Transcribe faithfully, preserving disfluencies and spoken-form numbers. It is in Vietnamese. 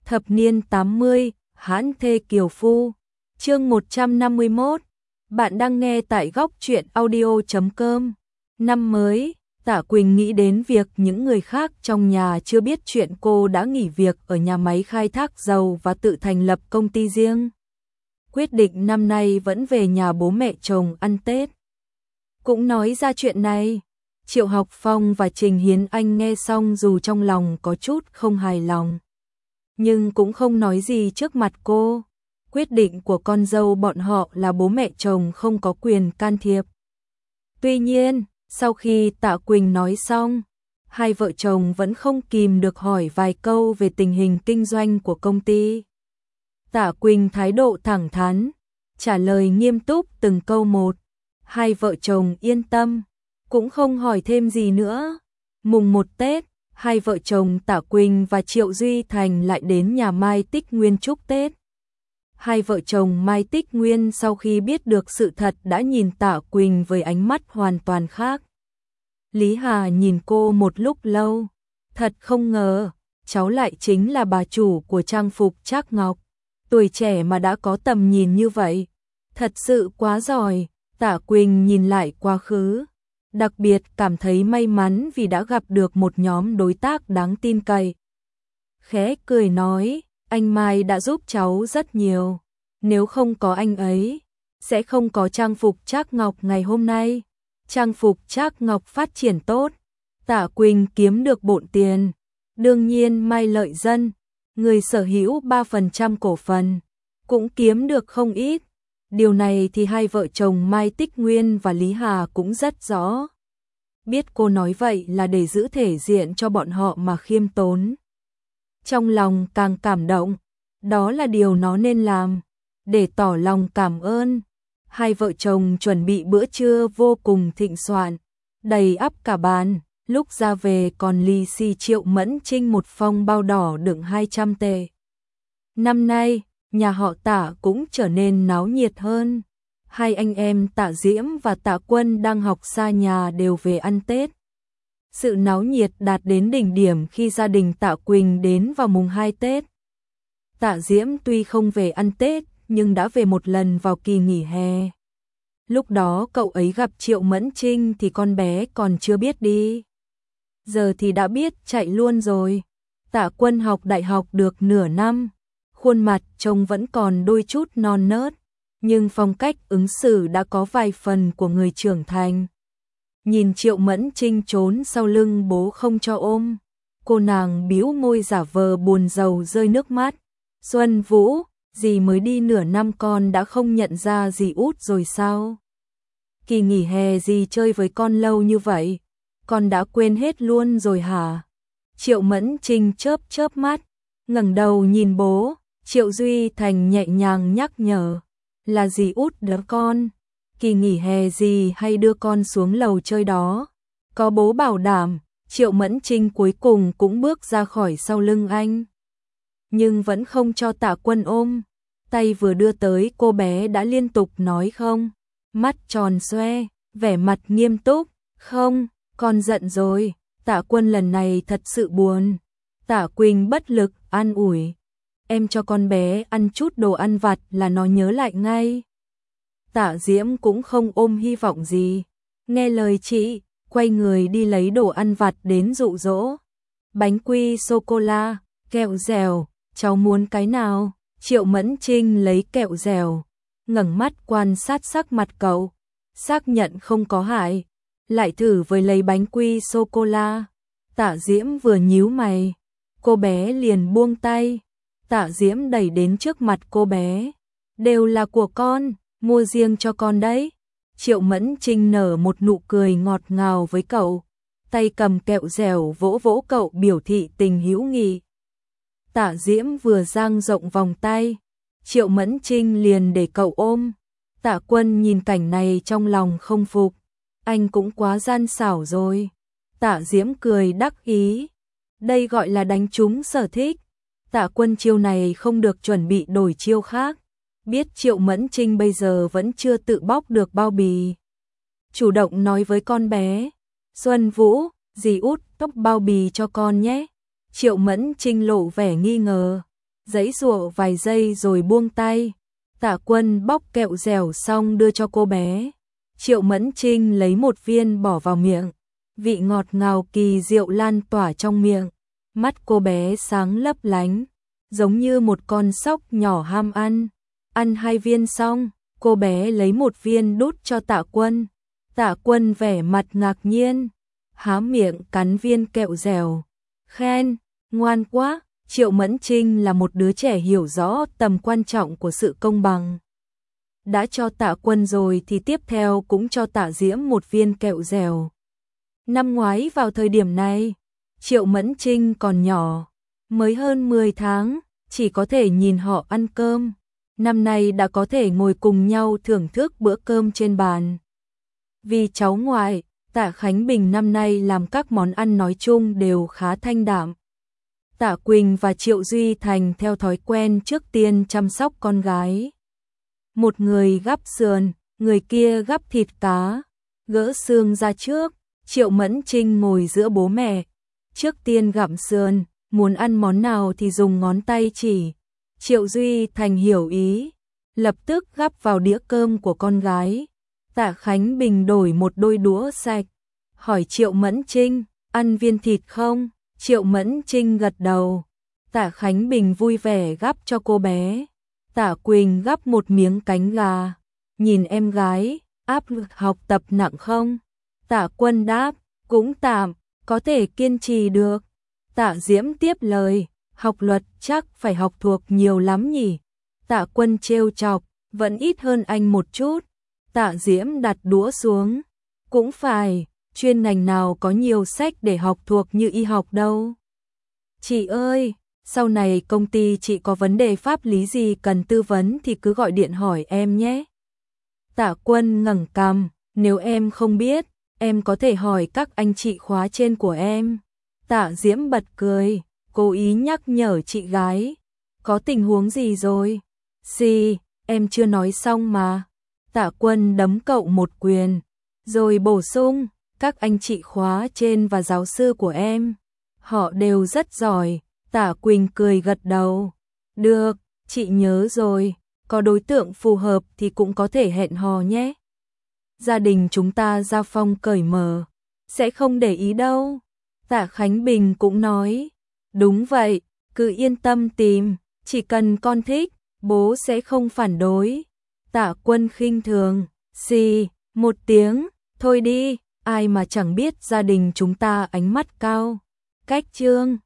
Thập niên tám mươi, hãn thê kiều phu. Chương một trăm năm mươi mốt. Bạn đang nghe tại góc truyện audio chấm com. Năm mới, Tạ Quỳnh nghĩ đến việc những người khác trong nhà chưa biết chuyện cô đã nghỉ việc ở nhà máy khai thác dầu và tự thành lập công ty riêng. Quyết định năm nay vẫn về nhà bố mẹ chồng ăn Tết. Cũng nói ra chuyện này, Triệu Học Phong và Trình Hiến Anh nghe xong dù trong lòng có chút không hài lòng, nhưng cũng không nói gì trước mặt cô. Quyết định của con dâu bọn họ là bố mẹ chồng không có quyền can thiệp. Tuy nhiên, sau khi Tạ Quỳnh nói xong, hai vợ chồng vẫn không kìm được hỏi vài câu về tình hình kinh doanh của công ty. Tạ Quỳnh thái độ thẳng thắn, trả lời nghiêm túc từng câu một. Hai vợ chồng yên tâm, cũng không hỏi thêm gì nữa. Mùng một Tết, hai vợ chồng Tạ Quỳnh và Triệu Duy Thành lại đến nhà Mai Tích Nguyên chúc Tết. Hai vợ chồng Mai Tích Nguyên sau khi biết được sự thật đã nhìn Tạ Quỳnh với ánh mắt hoàn toàn khác. Lý Hà nhìn cô một lúc lâu, thật không ngờ, cháu lại chính là bà chủ của trang phục Trác Ngọc. Tuổi trẻ mà đã có tầm nhìn như vậy, thật sự quá giỏi. Tạ Quỳnh nhìn lại quá khứ, đặc biệt cảm thấy may mắn vì đã gặp được một nhóm đối tác đáng tin cậy. Khẽ cười nói, anh Mai đã giúp cháu rất nhiều, nếu không có anh ấy, sẽ không có trang phục Trác Ngọc ngày hôm nay. Trang phục Trác Ngọc phát triển tốt, Tạ Quỳnh kiếm được bộn tiền, đương nhiên Mai Lợi Dân, người sở hữu ba phần trăm cổ phần, cũng kiếm được không ít. Điều này thì hai vợ chồng Mai Tích Nguyên và Lý Hà cũng rất rõ. Biết cô nói vậy là để giữ thể diện cho bọn họ mà khiêm tốn. Trong lòng càng cảm động, đó là điều nó nên làm. Để tỏ lòng cảm ơn, hai vợ chồng chuẩn bị bữa trưa vô cùng thịnh soạn, đầy ắp cả bàn. Lúc ra về còn lì xì Triệu Mẫn Trinh một phong bao đỏ đựng hai trăm tệ. Năm nay, nhà họ Tạ cũng trở nên náo nhiệt hơn. Hai anh em Tạ Diễm và Tạ Quân đang học xa nhà đều về ăn Tết. Sự náo nhiệt đạt đến đỉnh điểm khi gia đình Tạ Quỳnh đến vào mùng hai Tết. Tạ Diễm tuy không về ăn Tết nhưng đã về một lần vào kỳ nghỉ hè. Lúc đó cậu ấy gặp Triệu Mẫn Trinh thì con bé còn chưa biết đi. Giờ thì đã biết chạy luôn rồi. Tạ Quân học đại học được nửa năm, khuôn mặt trông vẫn còn đôi chút non nớt, nhưng phong cách ứng xử đã có vài phần của người trưởng thành. Nhìn Triệu Mẫn Trinh trốn sau lưng bố không cho ôm, cô nàng bĩu môi giả vờ buồn rầu rơi nước mắt. Xuân Vũ, dì mới đi nửa năm con đã không nhận ra dì út rồi sao? Kỳ nghỉ hè dì chơi với con lâu như vậy, con đã quên hết luôn rồi hả? Triệu Mẫn Trinh chớp chớp mắt, ngẩng đầu nhìn bố. Triệu Duy Thành nhẹ nhàng nhắc nhở, là dì út đỡ con, kỳ nghỉ hè dì hay đưa con xuống lầu chơi đó. Có bố bảo đảm, Triệu Mẫn Trinh cuối cùng cũng bước ra khỏi sau lưng anh. Nhưng vẫn không cho Tạ Quân ôm, tay vừa đưa tới cô bé đã liên tục nói không, mắt tròn xoe, vẻ mặt nghiêm túc, không, con giận rồi. Tạ Quân lần này thật sự buồn. Tạ Quỳnh bất lực an ủi, em cho con bé ăn chút đồ ăn vặt là nó nhớ lại ngay. Tạ Diễm cũng không ôm hy vọng gì, nghe lời chị, quay người đi lấy đồ ăn vặt đến dụ dỗ. Bánh quy sô-cô-la, kẹo dẻo, cháu muốn cái nào? Triệu Mẫn Trinh lấy kẹo dẻo, ngẩng mắt quan sát sắc mặt cậu, xác nhận không có hại, lại thử với lấy bánh quy sô-cô-la. Tạ Diễm vừa nhíu mày, cô bé liền buông tay. Tạ Diễm đẩy đến trước mặt cô bé, đều là của con, mua riêng cho con đấy. Triệu Mẫn Trinh nở một nụ cười ngọt ngào với cậu, tay cầm kẹo dẻo vỗ vỗ cậu biểu thị tình hữu nghị. Tạ Diễm vừa dang rộng vòng tay, Triệu Mẫn Trinh liền để cậu ôm. Tạ Quân nhìn cảnh này trong lòng không phục, anh cũng quá gian xảo rồi. Tạ Diễm cười đắc ý, đây gọi là đánh trúng sở thích. Tạ Quân chiêu này không được chuẩn bị đổi chiêu khác, biết Triệu Mẫn Trinh bây giờ vẫn chưa tự bóc được bao bì. Chủ động nói với con bé, Xuân Vũ, dì út tóc bao bì cho con nhé. Triệu Mẫn Trinh lộ vẻ nghi ngờ, giãy giụa vài giây rồi buông tay. Tạ Quân bóc kẹo dẻo xong đưa cho cô bé. Triệu Mẫn Trinh lấy một viên bỏ vào miệng, vị ngọt ngào kỳ diệu lan tỏa trong miệng. Mắt cô bé sáng lấp lánh, giống như một con sóc nhỏ ham ăn. Ăn hai viên xong, cô bé lấy một viên đút cho Tạ Quân. Tạ Quân vẻ mặt ngạc nhiên, há miệng cắn viên kẹo dẻo, khen, ngoan quá. Triệu Mẫn Trinh là một đứa trẻ hiểu rõ tầm quan trọng của sự công bằng. Đã cho Tạ Quân rồi thì tiếp theo cũng cho Tạ Diễm một viên kẹo dẻo. Năm ngoái vào thời điểm này, Triệu Mẫn Trinh còn nhỏ, mới hơn mười tháng, chỉ có thể nhìn họ ăn cơm. Năm nay đã có thể ngồi cùng nhau thưởng thức bữa cơm trên bàn. Vì cháu ngoại, Tạ Khánh Bình năm nay làm các món ăn nói chung đều khá thanh đạm. Tạ Quỳnh và Triệu Duy Thành theo thói quen trước tiên chăm sóc con gái. Một người gắp sườn, người kia gắp thịt cá, gỡ xương ra trước. Triệu Mẫn Trinh ngồi giữa bố mẹ, trước tiên gặm sườn, muốn ăn món nào thì dùng ngón tay chỉ. Triệu Duy Thành hiểu ý, lập tức gắp vào đĩa cơm của con gái. Tạ Khánh Bình đổi một đôi đũa sạch, hỏi Triệu Mẫn Trinh, ăn viên thịt không? Triệu Mẫn Trinh gật đầu. Tạ Khánh Bình vui vẻ gắp cho cô bé. Tạ Quỳnh gắp một miếng cánh gà, nhìn em gái, áp lực học tập nặng không? Tạ Quân đáp, cũng tạm, có thể kiên trì được. Tạ Diễm tiếp lời, học luật chắc phải học thuộc nhiều lắm nhỉ? Tạ Quân trêu chọc, vẫn ít hơn anh một chút. Tạ Diễm đặt đũa xuống, cũng phải, chuyên ngành nào có nhiều sách để học thuộc như y học đâu. Chị ơi, sau này công ty chị có vấn đề pháp lý gì cần tư vấn thì cứ gọi điện hỏi em nhé. Tạ Quân ngẩng cằm, nếu em không biết, em có thể hỏi các anh chị khóa trên của em. Tạ Diễm bật cười, cố ý nhắc nhở chị gái. Có tình huống gì rồi? Xì, em chưa nói xong mà. Tạ Quân đấm cậu một quyền, rồi bổ sung, các anh chị khóa trên và giáo sư của em, họ đều rất giỏi. Tạ Quỳnh cười gật đầu. Được, chị nhớ rồi, có đối tượng phù hợp thì cũng có thể hẹn hò nhé. Gia đình chúng ta gia phong cởi mở, sẽ không để ý đâu. Tạ Khánh Bình cũng nói, đúng vậy, cứ yên tâm tìm, chỉ cần con thích, bố sẽ không phản đối. Tạ Quân khinh thường, xì, một tiếng, thôi đi, ai mà chẳng biết gia đình chúng ta ánh mắt cao. Cách chương